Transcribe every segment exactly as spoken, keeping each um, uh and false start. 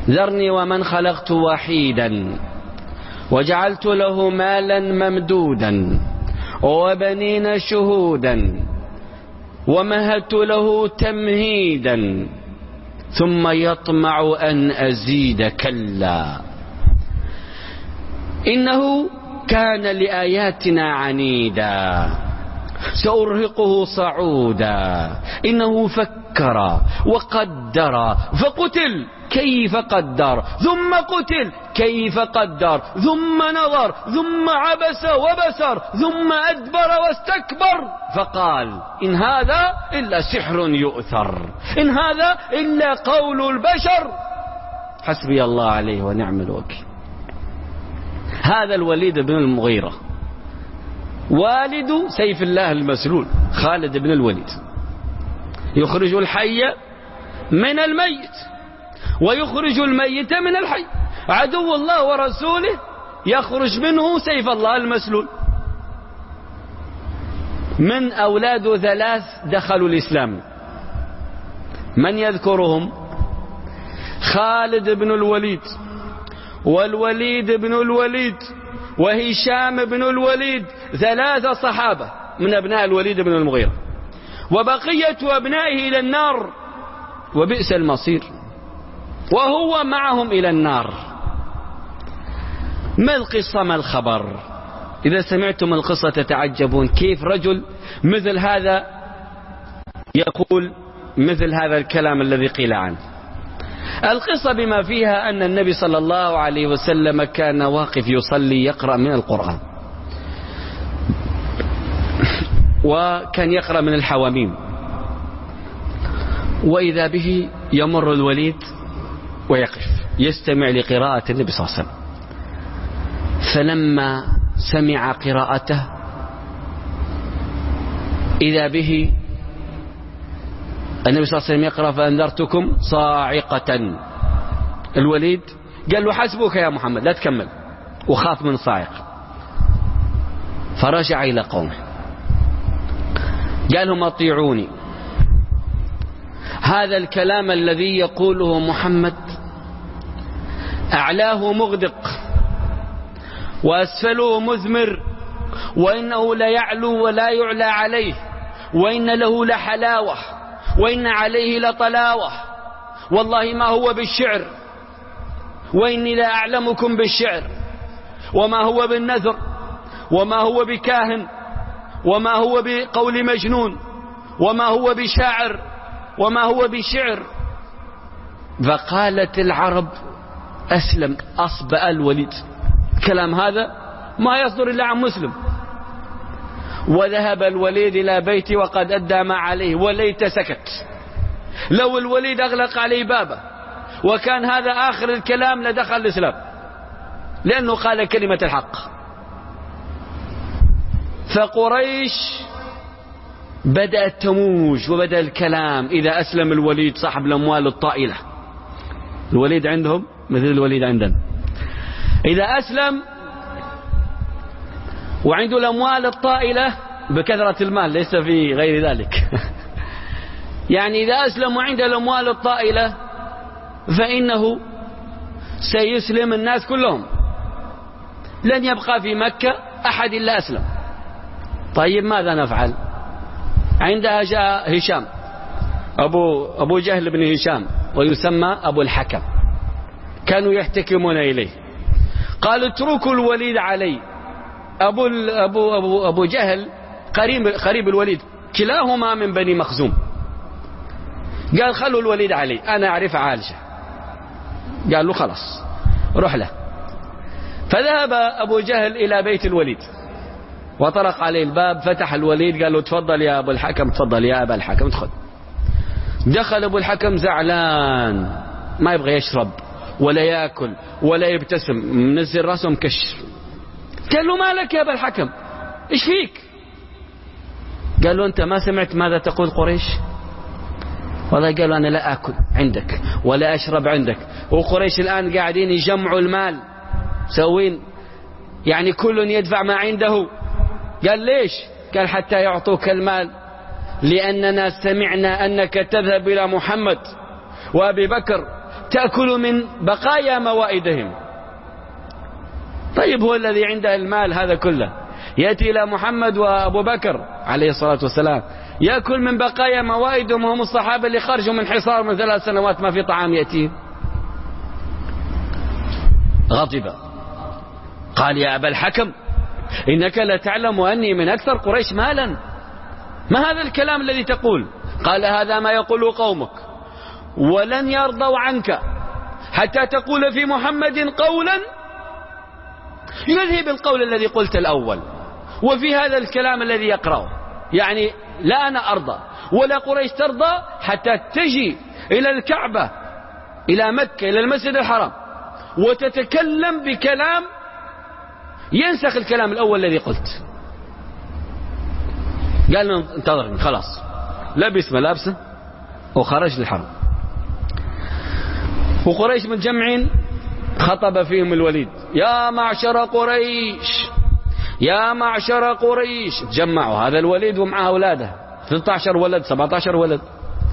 ذرني ومن خلقت وحيدا وجعلت له مالا ممدودا وبنين شهودا ومهدت له تمهيدا ثم يطمع أن أزيد كلا إنه كان لآياتنا عنيدا سأرهقه صعودا إنه فكر وقدر فقتل كيف قدر ثم قتل كيف قدر ثم نظر ثم عبس وبسر ثم أدبر واستكبر فقال إن هذا إلا سحر يؤثر إن هذا إلا قول البشر حسبي الله عليه ونعم الوكيل. هذا الوليد بن المغيرة والد سيف الله المسلول خالد بن الوليد، يخرج الحي من الميت ويخرج الميت من الحي، عدو الله ورسوله يخرج منه سيف الله المسلول. من أولاده ثلاث دخلوا الإسلام، من يذكرهم؟ خالد بن الوليد والوليد بن الوليد وهشام بن الوليد، ثلاثة صحابة من أبناء الوليد بن المغيرة، وبقية أبنائه إلى النار وبئس المصير، وهو معهم إلى النار. ما القصة ما الخبر؟ إذا سمعتم القصة تتعجبون كيف رجل مثل هذا يقول مثل هذا الكلام الذي قيل عنه. القصة بما فيها أن النبي صلى الله عليه وسلم كان واقف يصلي يقرأ من القرآن، وكان يقرأ من الحواميم، وإذا به يمر الوليد ويقف يستمع لقراءة النبي صلى الله عليه وسلم. فلما سمع قراءته إذا به النبي صلى الله عليه وسلم يقرأ فأنذرتكم صاعقة. الوليد قال له حسبك يا محمد لا تكمل، وخاف من صاعقة، فرجع إلى قومه قال لهم أطيعوني، هذا الكلام الذي يقوله محمد أعلاه مغدق وأسفله مثمر، وإنه لا يعلو ولا يعلى عليه، وإن له لحلاوة وإن عليه لطلاوة، والله ما هو بالشعر، وإني لا أعلمكم بالشعر، وما هو بالنثر، وما هو بكاهن، وما هو بقول مجنون، وما هو بشاعر، وما هو بشعر. فقالت العرب أسلم أصبأ الوليد، كلام هذا ما يصدر إلا عن مسلم. وذهب الوليد إلى بيته وقد أدى ما عليه، وليت سكت. لو الوليد أغلق عليه بابه وكان هذا آخر الكلام لدخل الإسلام، لأنه قال كلمة الحق. فقريش بدأت تموج وبدأ الكلام إذا أسلم الوليد صاحب الأموال الطائلة، الوليد عندهم مثل الوليد عندنا، إذا أسلم وعنده الأموال الطائلة بكثرة المال ليس في غير ذلك يعني إذا أسلم وعنده الأموال الطائلة فإنه سيسلم الناس كلهم، لن يبقى في مكة أحد إلا أسلم. طيب ماذا نفعل؟ عندها جاء هشام أبو, أبو جهل بن هشام ويسمى أبو الحكم، كانوا يحتكمون إليه، قالوا اتركوا الوليد علي. أبو, أبو, أبو, أبو جهل قريب, قريب الوليد، كلاهما من بني مخزوم، قال خلوا الوليد علي أنا أعرف عالجه. قال له خلاص روح له. فذهب أبو جهل إلى بيت الوليد وطرق عليه الباب، فتح الوليد قال له تفضل يا أبو الحكم، تفضل يا أبا الحكم ادخل. دخل أبو الحكم زعلان ما يبغى يشرب ولا يأكل ولا يبتسم، منزل راسه مكشر. قال له ما لك يا أبا الحكم إيش فيك؟ قال له أنت ما سمعت ماذا تقول قريش؟ والله قالوا أنا لا أكل عندك ولا أشرب عندك، وقريش الآن قاعدين يجمعوا المال سوين، يعني كل يدفع ما عنده. قال ليش؟ قال حتى يعطوك المال، لأننا سمعنا أنك تذهب إلى محمد وأبي بكر تأكل من بقايا موائدهم. طيب هو الذي عنده المال هذا كله يأتي إلى محمد وأبو بكر عليه الصلاة والسلام يأكل من بقايا موائدهم وهم الصحابة اللي خرجوا من حصار من ثلاث سنوات ما في طعام يأتي. غضب قال يا أبا الحكم إنك لا تعلم أني من أكثر قريش مالا، ما هذا الكلام الذي تقول؟ قال هذا ما يقول قومك ولن يرضوا عنك حتى تقول في محمد قولا يذهب القول الذي قلت الأول وفي هذا الكلام الذي يقرأه. يعني لا أنا أرضى ولا قريش ترضى حتى تجي إلى الكعبة إلى مكة إلى المسجد الحرام وتتكلم بكلام ينسخ الكلام الأول الذي قلت. قال له انتظرني. خلاص لبس ملابسه وخرج للحرم. وقريش متجمعين خطب فيهم الوليد يا معشر قريش يا معشر قريش. تجمعوا هذا الوليد ومعه أولاده ستة عشر ولد سبعة عشر ولد.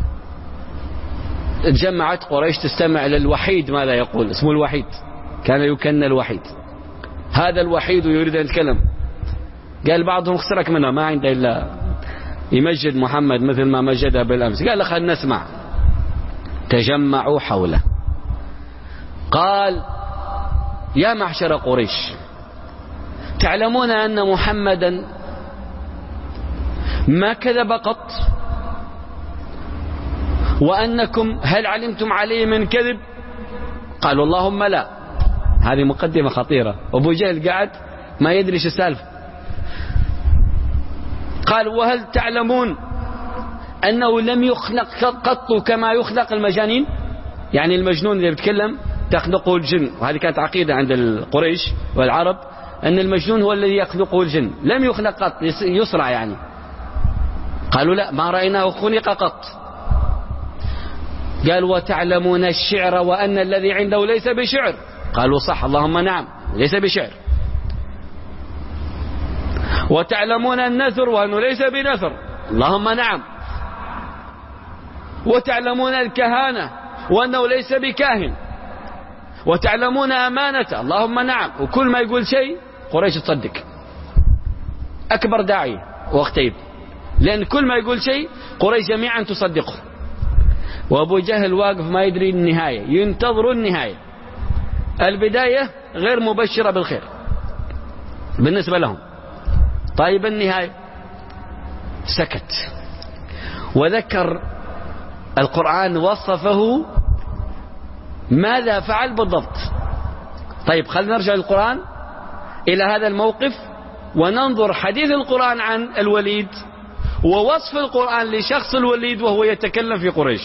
تجمعت قريش تستمع للوحيد ماذا يقول. اسمه الوحيد كان يكنى الوحيد. هذا الوحيد يريد أن يتكلم. قال بعضهم خسرك منه ما عنده إلا يمجد محمد مثل ما مجده بالأمس. قال خلنا نسمع. تجمعوا حوله. قال يا معشر قريش تعلمون أن محمدا ما كذب قط وأنكم هل علمتم عليه من كذب؟ قالوا اللهم لا. هذه مقدمة خطيرة. أبو جهل قاعد ما يدري شو السالفة. قال وهل تعلمون أنه لم يخلق قط كما يخلق المجانين؟ يعني المجنون اللي بيتكلم تخلقه الجن. وهذه كانت عقيدة عند القريش والعرب أن المجنون هو الذي يخلقه الجن. لم يخلق قط يصرع يعني. قالوا لا ما رأيناه خلق قط. قال وتعلمون الشعر وأن الذي عنده ليس بشعر؟ قالوا صح اللهم نعم ليس بشعر. وتعلمون النثر وأنه ليس بنثر؟ اللهم نعم. وتعلمون الكهانة وأنه ليس بكاهن؟ وتعلمون أمانته؟ اللهم نعم. وكل ما يقول شيء قريش تصدق. أكبر داعي واختيب لأن كل ما يقول شيء قريش جميعا تصدقه. وأبو جهل واقف ما يدري النهاية ينتظر النهاية. البداية غير مبشرة بالخير بالنسبة لهم. طيب النهاية سكت. وذكر القرآن وصفه ماذا فعل بالضبط. طيب خلينا نرجع للقرآن إلى هذا الموقف وننظر حديث القرآن عن الوليد ووصف القرآن لشخص الوليد وهو يتكلم في قريش.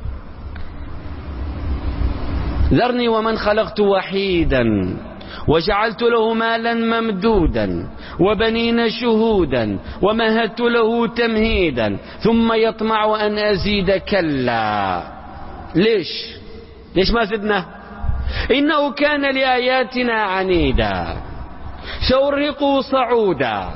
ذرني ومن خلقت وحيدا وجعلت له مالا ممدودا وبنين شهودا ومهدت له تمهيدا ثم يطمع أن أزيد كلا. ليش ليش ما زدنا؟ إنه كان لآياتنا عنيدا سأرهقه صعودا.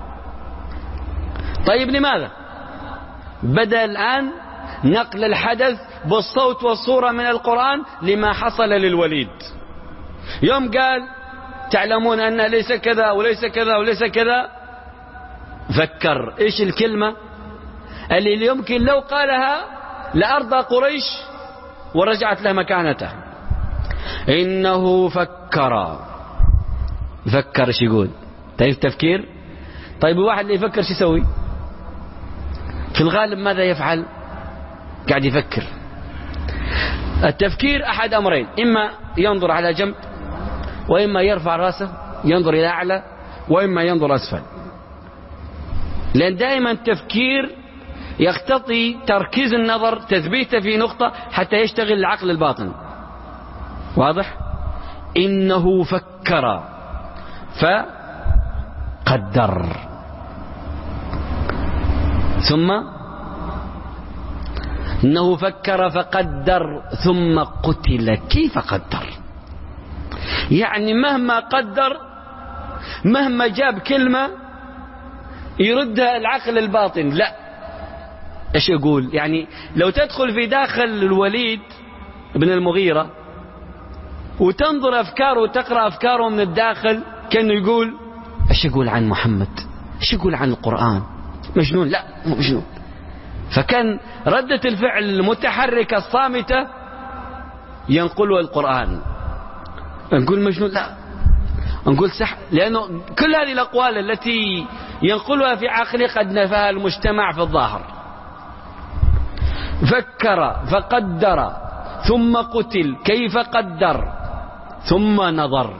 طيب لماذا بدأ الآن نقل الحدث بالصوت والصورة من القرآن لما حصل للوليد؟ يوم قال تعلمون أن ليس كذا وليس كذا وليس كذا فكر إيش الكلمة اللي يمكن لو قالها لأرضى قريش ورجعت له مكانته. إنه فكر. فكر ايش يقول؟ تعرف تفكير؟ طيب الواحد اللي يفكر شو يسوي؟ في الغالب ماذا يفعل؟ قاعد يفكر. التفكير أحد أمرين، إما ينظر على جنب وإما يرفع رأسه ينظر إلى أعلى وإما ينظر أسفل. لأن دائما التفكير يقتضي تركيز النظر تثبيته في نقطة حتى يشتغل العقل الباطن. واضح؟ إنه فكر فقدر ثم إنه فكر فقدر ثم قتل. كيف قدر؟ يعني مهما قدر مهما جاب كلمة يردها العقل الباطن لا. ايش يقول؟ يعني لو تدخل في داخل الوليد بن المغيرة وتنظر أفكاره وتقرأ أفكاره من الداخل، كأنه يقول ايش يقول عن محمد، ايش يقول عن القرآن، مجنون؟ لا مو مجنون. فكان ردة الفعل المتحركة الصامتة ينقلها القرآن. نقول مجنون؟ لا، نقول سحر، لأنه كل هذه الأقوال التي ينقلها في عقله قد نفاها المجتمع في الظاهر. فكر فقدر ثم قتل كيف قدر ثم نظر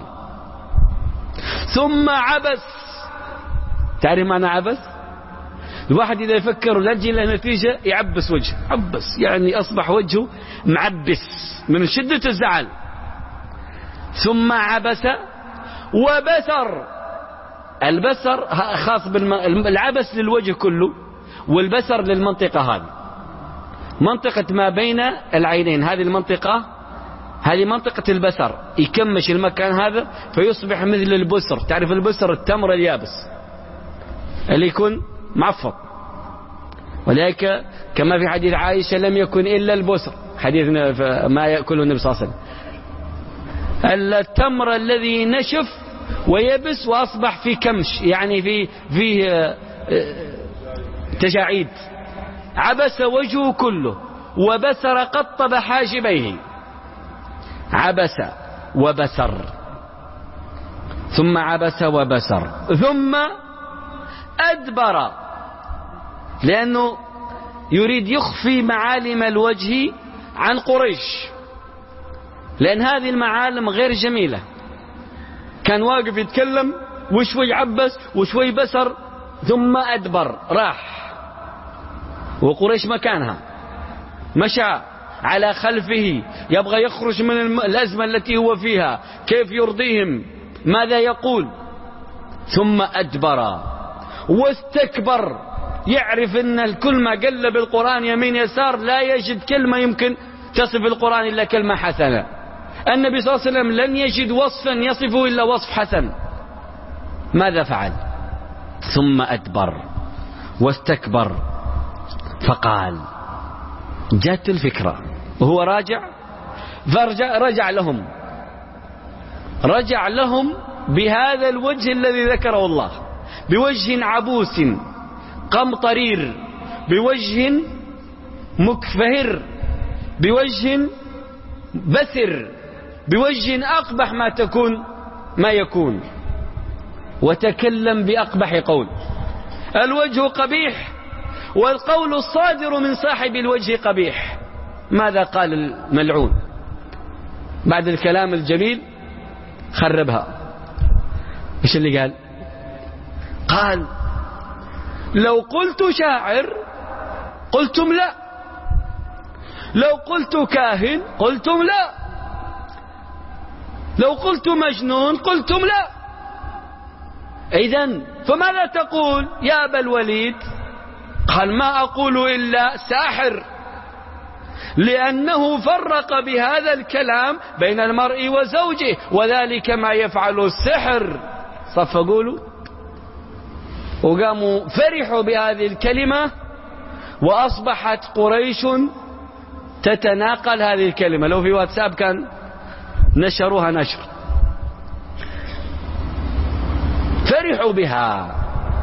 ثم عبس. تعرف معنى عبس؟ الواحد إذا يفكر ولجي له نتيجة يعبس وجهه، عبس يعني أصبح وجهه معبس من شدة الزعل. ثم عبس وبسر. البسر خاص بالعبس للوجه كله، والبسر للمنطقة هذه، منطقة ما بين العينين. هذه المنطقة هذه منطقة البسر، يكمش المكان هذا فيصبح مثل البسر. تعرف البسر؟ التمر اليابس اللي يكون معفط. ولذلك كما في حديث عائشة لم يكن إلا البسر، حديث ما يأكله النبي صلى الله عليه وسلم، التمر الذي نشف ويبس وأصبح في كمش، يعني في في تجاعيد. عبس وجهه كله وبسر قطب حاجبيه. عبس وبسر ثم عبس وبسر ثم أدبر، لأنه يريد يخفي معالم الوجه عن قريش، لأن هذه المعالم غير جميلة. كان واقف يتكلم وشوي عبس وشوي بسر ثم أدبر، راح وقريش مكانها، مشى على خلفه يبغى يخرج من الأزمة التي هو فيها، كيف يرضيهم، ماذا يقول. ثم أدبر واستكبر، يعرف أن الكل ما قلب القرآن يمين يسار لا يجد كلمة يمكن تصف القرآن إلا كلمة حسنة. النبي صلى الله عليه وسلم لن يجد وصفا يصفه إلا وصف حسن. ماذا فعل؟ ثم أدبر واستكبر فقال، جاءت الفكرة وهو راجع، فرجع رجع لهم رجع لهم بهذا الوجه الذي ذكره الله، بوجه عبوس قمطرير، بوجه مكفهر، بوجه بسر، بوجه أقبح ما تكون ما يكون، وتكلم بأقبح قول. الوجه قبيح والقول الصادر من صاحب الوجه قبيح. ماذا قال الملعون بعد الكلام الجميل؟ خربها. ايش اللي قال؟ قال لو قلت شاعر قلتم لا، لو قلت كاهن قلتم لا، لو قلت مجنون قلتم لا، إذن فماذا تقول يا أبا الوليد؟ قال ما أقول إلا ساحر، لأنه فرق بهذا الكلام بين المرء وزوجه، وذلك ما يفعل السحر. صفقوا له وقاموا فرحوا بهذه الكلمة، وأصبحت قريش تتناقل هذه الكلمة. لو في واتساب كان نشروها نشر، فرحوا بها.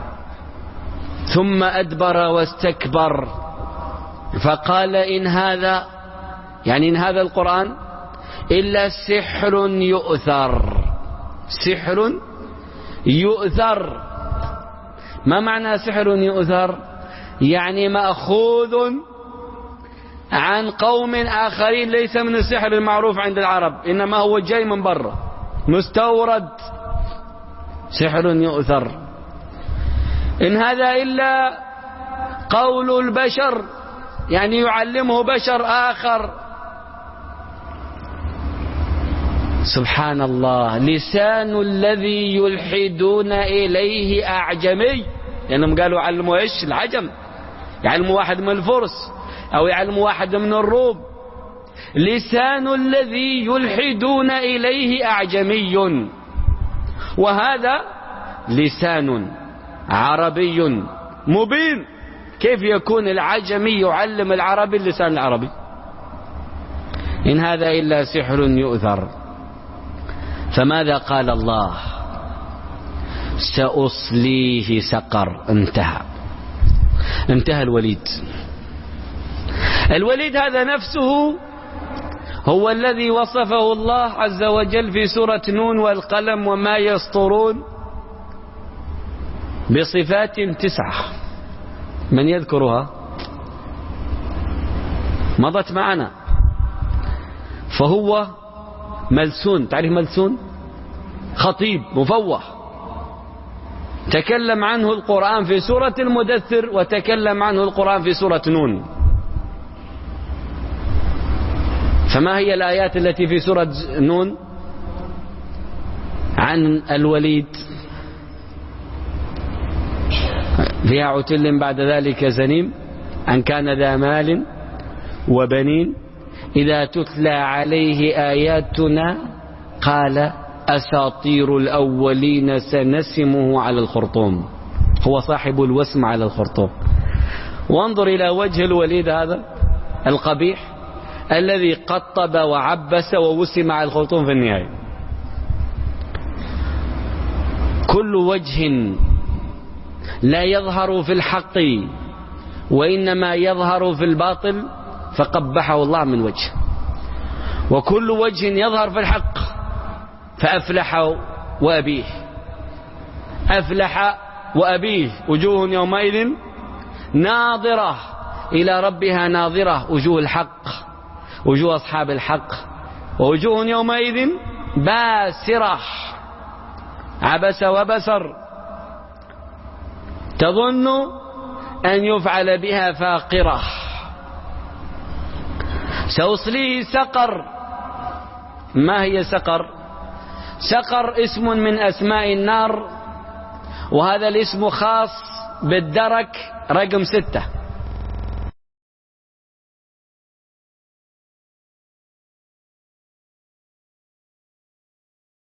ثم أدبر واستكبر فقال إن هذا، يعني إن هذا القرآن إلا سحر يؤثر. سحر يؤثر. ما معنى سحر يؤثر؟ يعني مأخوذ عن قوم آخرين، ليس من السحر المعروف عند العرب، إنما هو جاي من برا مستورد. سحر يؤثر. إن هذا إلا قول البشر، يعني يعلمه بشر آخر. سبحان الله. لسان الذي يلحدون إليه أعجمي، لأنهم يعني قالوا علموا إيش؟ العجم، يعلموا واحد من الفرس أو يعلموا واحد من الروم. لسان الذي يلحدون إليه أعجمي، وهذا لسان عربي مبين. كيف يكون العجمي يعلم العربي اللسان العربي؟ إن هذا إلا سحر يؤثر. فماذا قال الله؟ سأصليه سقر. انتهى انتهى الوليد. الوليد هذا نفسه هو الذي وصفه الله عز وجل في سورة نون والقلم وما يسطرون بصفات تسعة. من يذكرها؟ مضت معنا. فهو ملسون. تعرف ملسون؟ خطيب مفوه، تكلم عنه القرآن في سورة المدثر وتكلم عنه القرآن في سورة نون. فما هي الآيات التي في سورة نون عن الوليد؟ فيها عتل بعد ذلك زنيم أن كان ذا مال وبنين إذا تتلى عليه آياتنا قال أساطير الأولين سنسمه على الخرطوم. هو صاحب الوسم على الخرطوم. وانظر إلى وجه الوليد هذا القبيح الذي قطب وعبس ووسم على الخرطوم في النهاية. كل وجه لا يظهر في الحق وإنما يظهر في الباطل فقبحه الله من وجه، وكل وجه يظهر في الحق فأفلح وأبيه. أفلح وأبيه. وجوه يومئذ ناظرة إلى ربها ناظرة. وجوه الحق، وجوه أصحاب الحق. ووجوه يومئذ باسرة عبس وبسر تظن أن يفعل بها فاقرة. سأصليه سقر. ما هي سقر؟ سقر اسم من أسماء النار، وهذا الاسم خاص بالدرك رقم ستة.